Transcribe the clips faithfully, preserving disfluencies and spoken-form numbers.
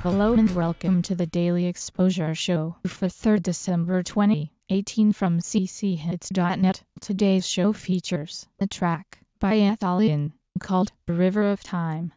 Hello and welcome to the Daily Exposure Show for third December twenty eighteen from c c hits dot net. Today's show features a track by Athalion called River of Time.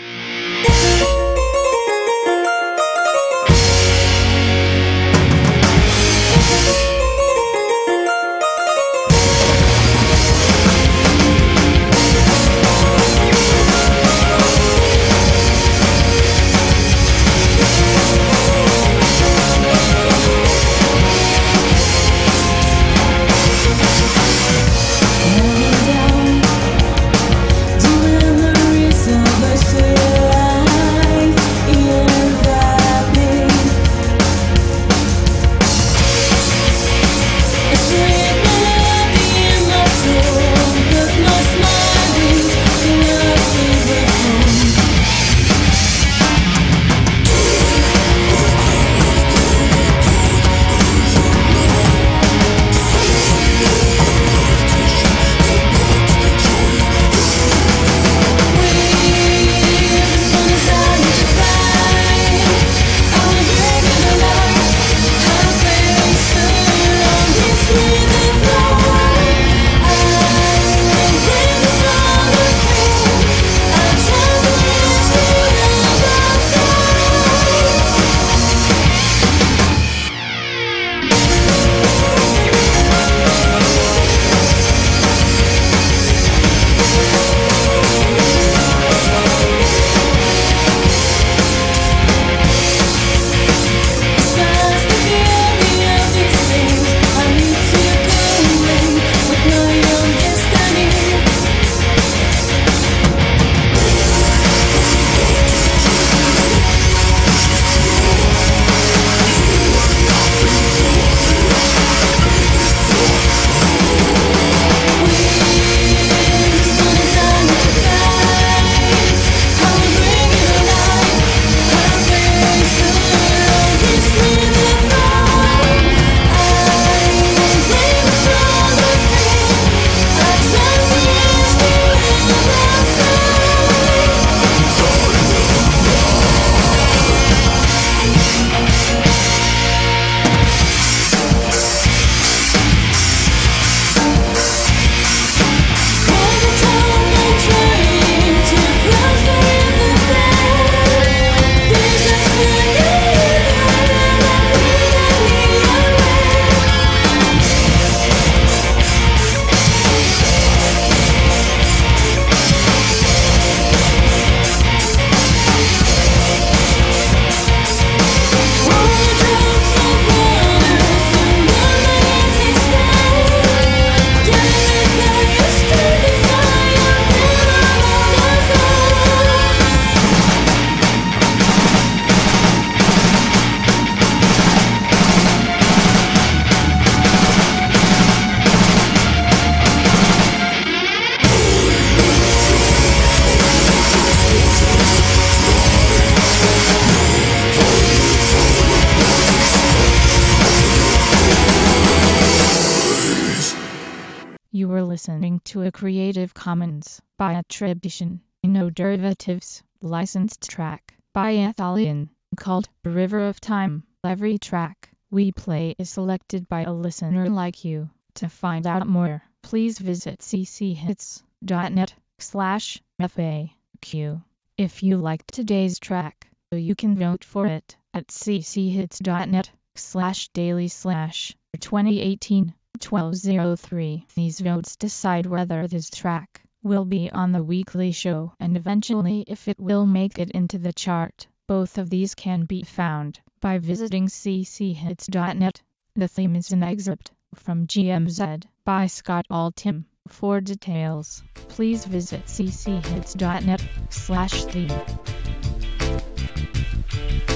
You were listening to a Creative Commons by attribution, no derivatives, licensed track by Athalion called River of Time. Every track we play is selected by a listener like you. To find out more, please visit c c hits dot net slash F A Q. If you liked today's track, you can vote for it at c c hits dot net slash daily slash twenty eighteen twelve oh three. These votes decide whether this track will be on the weekly show and eventually if it will make it into the chart. Both of these can be found by visiting c c hits dot net. The theme is an excerpt from G M Z by Scott Altham. For details, please visit c c hits dot net slash theme.